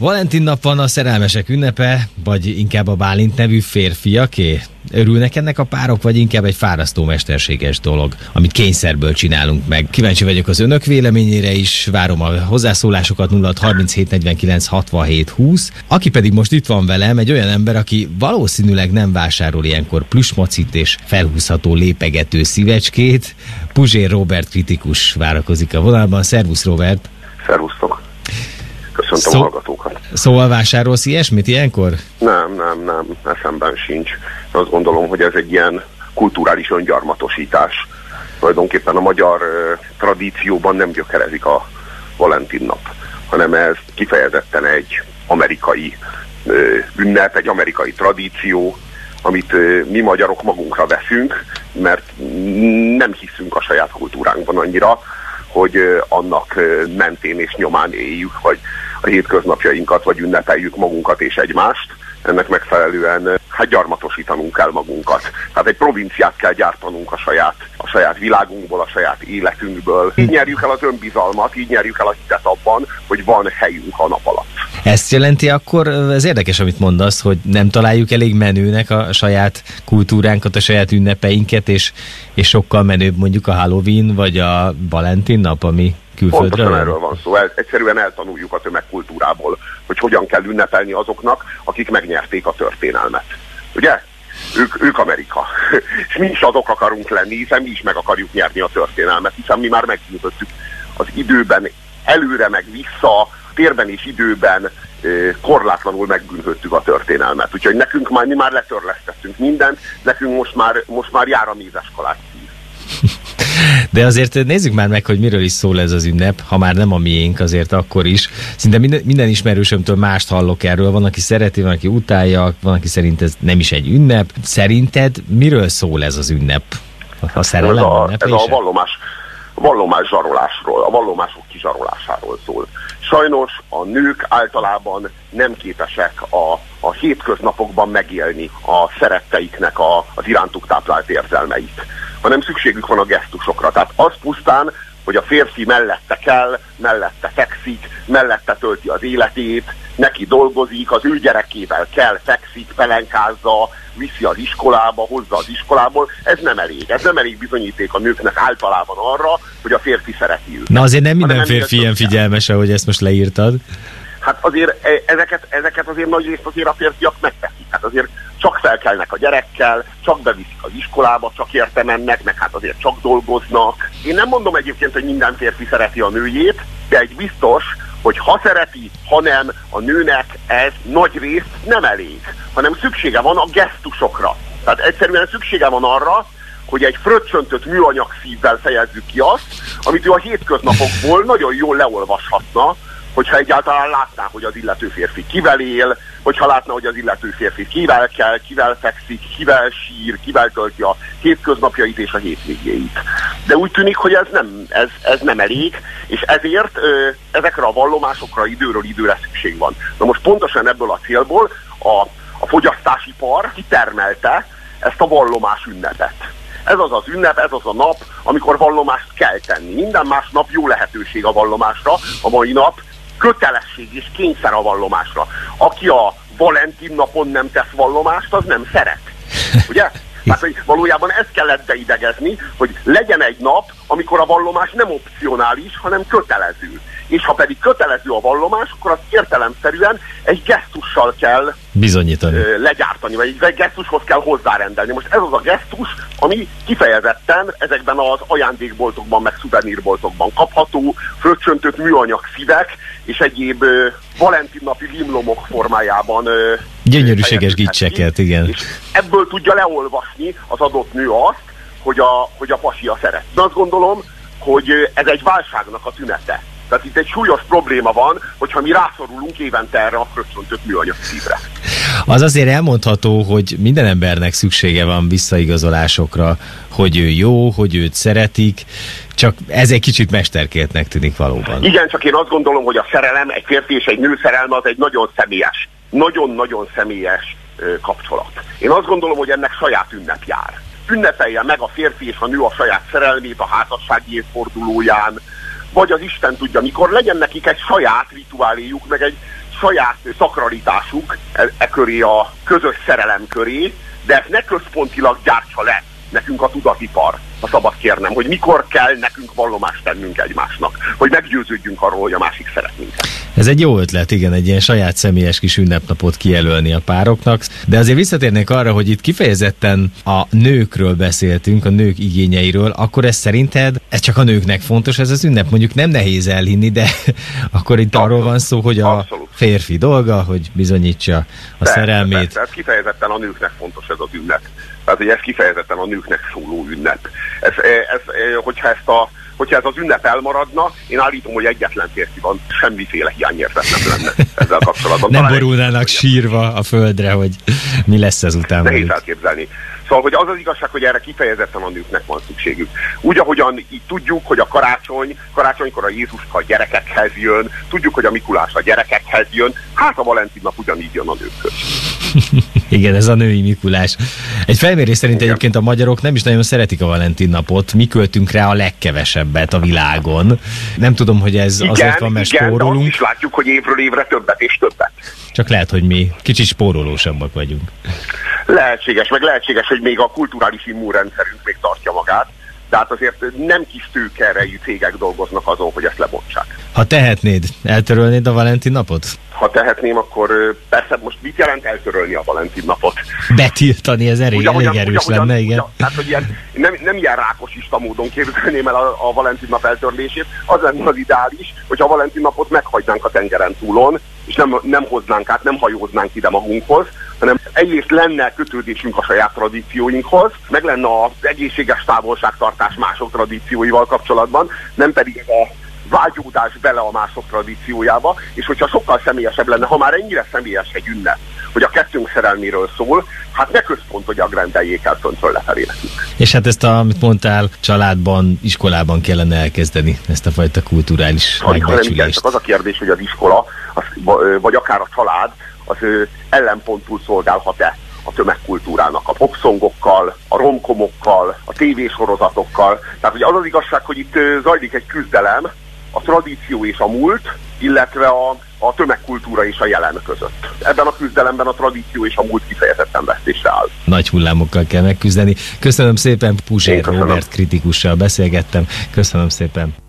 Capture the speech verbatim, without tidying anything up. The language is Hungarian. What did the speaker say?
Valentin nap van, a szerelmesek ünnepe, vagy inkább a Bálint nevű férfiaké? Örülnek ennek a párok, vagy inkább egy fárasztó mesterséges dolog, amit kényszerből csinálunk meg? Kíváncsi vagyok az önök véleményére is, várom a hozzászólásokat. Nulla harminchét negyvenkilenc hatvanhét húsz. Aki pedig most itt van velem, egy olyan ember, aki valószínűleg nem vásárol ilyenkor plüsmacit és felhúzható lépegető szívecskét. Puzsér Róbert kritikus várakozik a vonalban. Szervusz, Róbert! Szervusztok! Köszöntöm Szó... a hallgatókat. Szóval vásárolsz ilyesmit ilyenkor? Nem, nem, nem, eszemben sincs. Azt gondolom, hogy ez egy ilyen kulturális öngyarmatosítás. Tulajdonképpen a magyar uh, tradícióban nem gyökerezik a Valentin nap, hanem ez kifejezetten egy amerikai uh, ünnep, egy amerikai tradíció, amit uh, mi magyarok magunkra veszünk, mert nem hiszünk a saját kultúránkban annyira, hogy uh, annak uh, mentén és nyomán éljük, vagy a hétköznapjainkat, vagy ünnepeljük magunkat és egymást. Ennek megfelelően hát gyarmatosítanunk kell magunkat. Tehát egy provinciát kell gyártanunk a saját, a saját világunkból, a saját életünkből. Így nyerjük el az önbizalmat, így nyerjük el a hitet abban, hogy van helyünk a nap alatt. Ezt jelenti akkor, ez érdekes, amit mondasz, hogy nem találjuk elég menőnek a saját kultúránkat, a saját ünnepeinket, és, és sokkal menőbb mondjuk a Halloween, vagy a Valentin nap, ami külföldről? Pontosan erről van szó. El, egyszerűen eltanuljuk a tömegkultúrából, hogy hogyan kell ünnepelni azoknak, akik megnyerték a történelmet. Ugye? Ők, ők Amerika. És mi is azok akarunk lenni, hiszen mi is meg akarjuk nyerni a történelmet, hiszen mi már megbűnhöttük az időben, előre meg vissza, térben és időben korlátlanul megbűnhöttük a történelmet. Úgyhogy nekünk már, mi már letörlesztettünk mindent, nekünk most már, most már jár a mézeskalát szív. De azért nézzük már meg, hogy miről is szól ez az ünnep, ha már nem a miénk, azért akkor is. Szinte minden, minden ismerősömtől mást hallok erről. Van, aki szereti, van, aki utálja, van, aki szerint ez nem is egy ünnep. Szerinted miről szól ez az ünnep? A szerelem ez a, ez a vallomás, vallomás zsarolásról, a vallomások kizsarolásáról szól. Sajnos a nők általában nem képesek a, a hétköznapokban megélni a szeretteiknek a, az irántuk táplált érzelmeit, hanem szükségük van a gesztusokra. Tehát az pusztán, hogy a férfi mellette kell, mellette fekszik, mellette tölti az életét, neki dolgozik, az ő gyerekével kell, fekszik, pelenkázza, viszi az iskolába, hozza az iskolából. Ez nem elég. Ez nem elég bizonyíték a nőknek általában arra, hogy a férfi szereti őt. Na azért nem minden nem férfi ilyen figyelmes, ahogy ezt most leírtad. Hát azért ezeket, ezeket azért nagy részt azért a férfiak megteszik. Hát azért csak felkelnek a gyerekkel, csak beviszik az iskolába, csak érte mennek, meg hát azért csak dolgoznak. Én nem mondom egyébként, hogy minden férfi szereti a nőjét, de egy biztos, hogy ha szereti, ha nem, a nőnek ez nagy részt nem elég, hanem szüksége van a gesztusokra. Tehát egyszerűen szüksége van arra, hogy egy fröccsöntött műanyag szívvel fejezzük ki azt, amit ő a hétköznapokból nagyon jól leolvashatna, hogyha egyáltalán látná, hogy az illető férfi kivel él, hogyha látná, hogy az illető férfi kivel kell, kivel fekszik, kivel sír, kivel tölti a hétköznapjait és a hétvégéit. De úgy tűnik, hogy ez nem, ez, ez nem elég, és ezért ö, ezekre a vallomásokra időről időre szükség van. Na most pontosan ebből a célból a, a fogyasztásipar kitermelte ezt a vallomás ünnepet. Ez az az ünnep, ez az a nap, amikor vallomást kell tenni. Minden más nap jó lehetőség a vallomásra, a mai nap kötelesség és kényszer a vallomásra. Aki a Valentin napon nem tesz vallomást, az nem szeret. Ugye? Tehát, hogy valójában ezt kellett beidegezni, hogy legyen egy nap, amikor a vallomás nem opcionális, hanem kötelező. És ha pedig kötelező a vallomás, akkor azt értelemszerűen egy gesztussal kell bizonyítani, ö, legyártani, vagy egy gesztushoz kell hozzárendelni. Most ez az a gesztus, ami kifejezetten ezekben az ajándékboltokban, meg szuvenírboltokban kapható, fröccsöntött műanyag szívek, és egyéb ö, Valentin napi limlomok formájában ö, gyönyörűséges gicseket, igen. És ebből tudja leolvasni az adott nő azt, hogy a, hogy a pasia szeret. De azt gondolom, hogy ez egy válságnak a tünete. Tehát itt egy súlyos probléma van, hogyha mi rászorulunk évente erre a fröccsöntött műanyag szívre. Az azért elmondható, hogy minden embernek szüksége van visszaigazolásokra, hogy ő jó, hogy őt szeretik, csak ez egy kicsit mesterkéltnek tűnik valóban. Igen, csak én azt gondolom, hogy a szerelem, egy férfi és egy nő szerelme az egy nagyon személyes, nagyon-nagyon személyes ö, kapcsolat. Én azt gondolom, hogy ennek saját ünnep jár. Ünnepelje meg a férfi és a nő a saját szerelmét a házassági évfordulóján, vagy az Isten tudja, mikor legyen nekik egy saját rituáléjuk, meg egy saját szakralitásuk e, e köré, a közös szerelem köré, de ezt ne központilag gyártsa le nekünk a tudatipar, ha szabad kérnem, hogy mikor kell nekünk vallomást tennünk egymásnak, hogy meggyőződjünk arról, hogy a másik szeret minket. Ez egy jó ötlet, igen, egy ilyen saját személyes kis ünnepnapot kijelölni a pároknak, de azért visszatérnék arra, hogy itt kifejezetten a nőkről beszéltünk, a nők igényeiről, akkor ez szerinted, ez csak a nőknek fontos, ez az ünnep, mondjuk nem nehéz elhinni, de akkor itt abszolút, arról van szó, hogy a abszolút. Férfi dolga, hogy bizonyítsa a persze, szerelmét. Persze, ez kifejezetten a nőknek fontos ez az ünnep. Tehát, hogy ez kifejezetten a nőknek szóló ünnep. Ez, ez, hogyha, ezt a, hogyha ez az ünnep elmaradna, én állítom, hogy egyetlen férfiban semmiféle hiányérzet nem lenne ezzel kapcsolatban. Nem talán borulnának egy, sírva a földre, hogy mi lesz ezután. Nehéz elképzelni. Szóval, hogy az az igazság, hogy erre kifejezetten a nőknek van szükségük. Úgy, ahogyan így tudjuk, hogy a karácsony, karácsonykor a Jézuska a gyerekekhez jön, tudjuk, hogy a Mikulás a gyerekekhez jön, hát a Valentin nap ugyanígy jön a nőkhöz. Igen, ez a női Mikulás. Egy felmérés szerint igen. Egyébként a magyarok nem is nagyon szeretik a Valentin napot. Mi költünk rá a legkevesebbet a világon. Nem tudom, hogy ez igen, azért van, mert igen, spórolunk. Igen, azt is látjuk, hogy évről évre többet és többet. Csak lehet, hogy mi kicsit spórolósabbak vagyunk. Lehetséges, meg lehetséges, hogy még a kulturális immunrendszerünk még tartja magát, de hát azért nem kis tőkerejű cégek dolgoznak azon, hogy ezt lebontsák. Ha tehetnéd, eltörölnéd a Valentin napot? Ha tehetném, akkor persze most mit jelent eltörölni a Valentin napot? Betiltani, ez elég, elég erős ugyan, lenne, igen. Ugyan, tehát, hogy ilyen, nem, nem ilyen rákosista módon képzelném el a, a Valentin nap eltörlését, az lenne az ideális, hogy a Valentin napot meghagynánk a tengeren túlon, és nem, nem hoznánk át, nem hajóznánk ide magunkhoz, hanem egyrészt lenne kötődésünk a saját tradícióinkhoz, meg lenne az egészséges távolságtartás mások tradícióival kapcsolatban, nem pedig ez a vágyódás bele a mások tradíciójába, és hogyha sokkal személyesebb lenne, ha már ennyire személyes egy ünnep, hogy a kettőnk szerelméről szól, hát ne központilag rendeljék el föntről lefelé nekünk. És hát ezt, a, amit mondtál, családban, iskolában kellene elkezdeni, ezt a fajta kulturális megbecsülést. Igen, csak az a kérdés, hogy az iskola, az, vagy akár a család, az ellenponttul szolgálhat-e a tömegkultúrának, a popszongokkal, a romkomokkal, a tévésorozatokkal. Tehát ugye az az igazság, hogy itt zajlik egy küzdelem a tradíció és a múlt, illetve a, a tömegkultúra és a jelen között. Ebben a küzdelemben a tradíció és a múlt kifejezetten vesztésre áll. Nagy hullámokkal kell megküzdeni. Köszönöm szépen, Puzsér Róbert kritikussal beszélgettem. Köszönöm szépen.